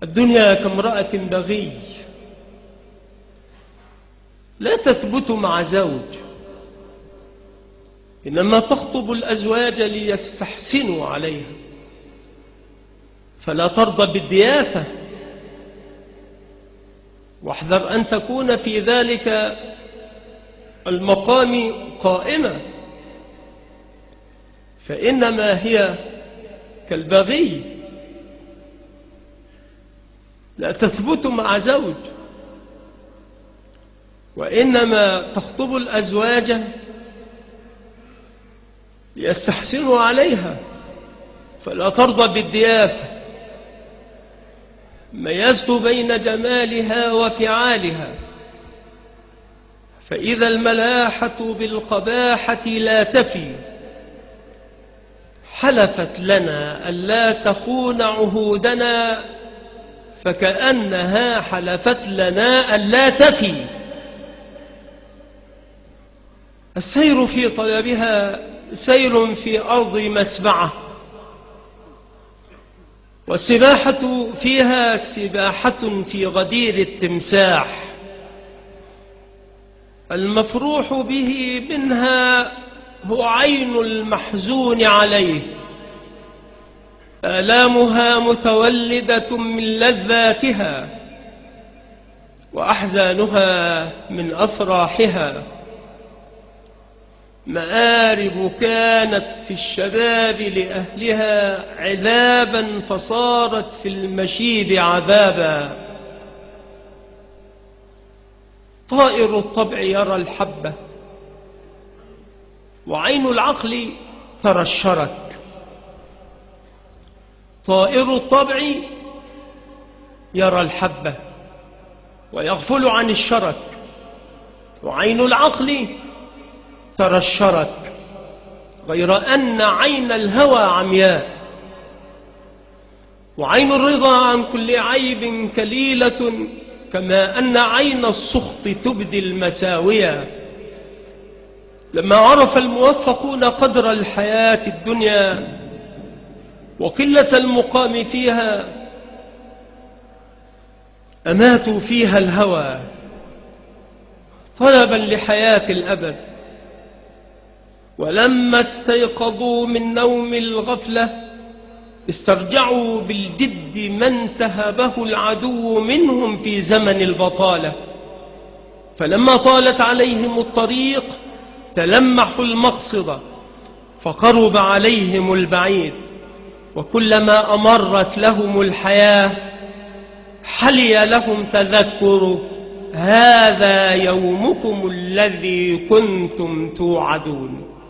الدنيا كامرأة بغي لا تثبت مع زوج، إنما تخطب الأزواج ليستحسنوا عليها، فلا ترضى بالضيافة، واحذر أن تكون في ذلك المقام قائمة، فإنما هي كالبغي لا تثبت مع زوج، وإنما تخطب الأزواج ليستحسنوا عليها، فلا ترضى بالضيافة. ميزت بين جمالها وفعالها، فإذا الملاحة بالقباحة لا تفي، حلفت لنا ألا تخون عهودنا، فكأنها حلفت لنا ألا تفي. السير في طلبها سير في أرض مسبعة، والسباحة فيها سباحة في غدير التمساح. المفروح به منها هو عين المحزون عليه، آلامها متولدة من لذاتها، وأحزانها من أفراحها. مآرب كانت في الشباب لأهلها عذابا، فصارت في المشيب عذابا. طائر الطبع يرى الحبة، وعين العقل ترى الشرك. طائر الطبع يرى الحبة ويغفل عن الشرك، وعين العقل ترى الشرك، غير أن عين الهوى عمياء، وعين الرضا عن كل عيب كليلة، كما أن عين السخط تبدي المساوية. لما عرف الموفقون قدر الحياة الدنيا وقلة المقام فيها، أماتوا فيها الهوى طلبا لحياة الأبد. ولما استيقظوا من نوم الغفلة استرجعوا بالجد ما انتهبه العدو منهم في زمن البطالة. فلما طالت عليهم الطريق تلمحوا المقصد، فقرب عليهم البعيد. وكلما أمرت لهم الحياة حلي لهم تذكر هذا يومكم الذي كنتم توعدون.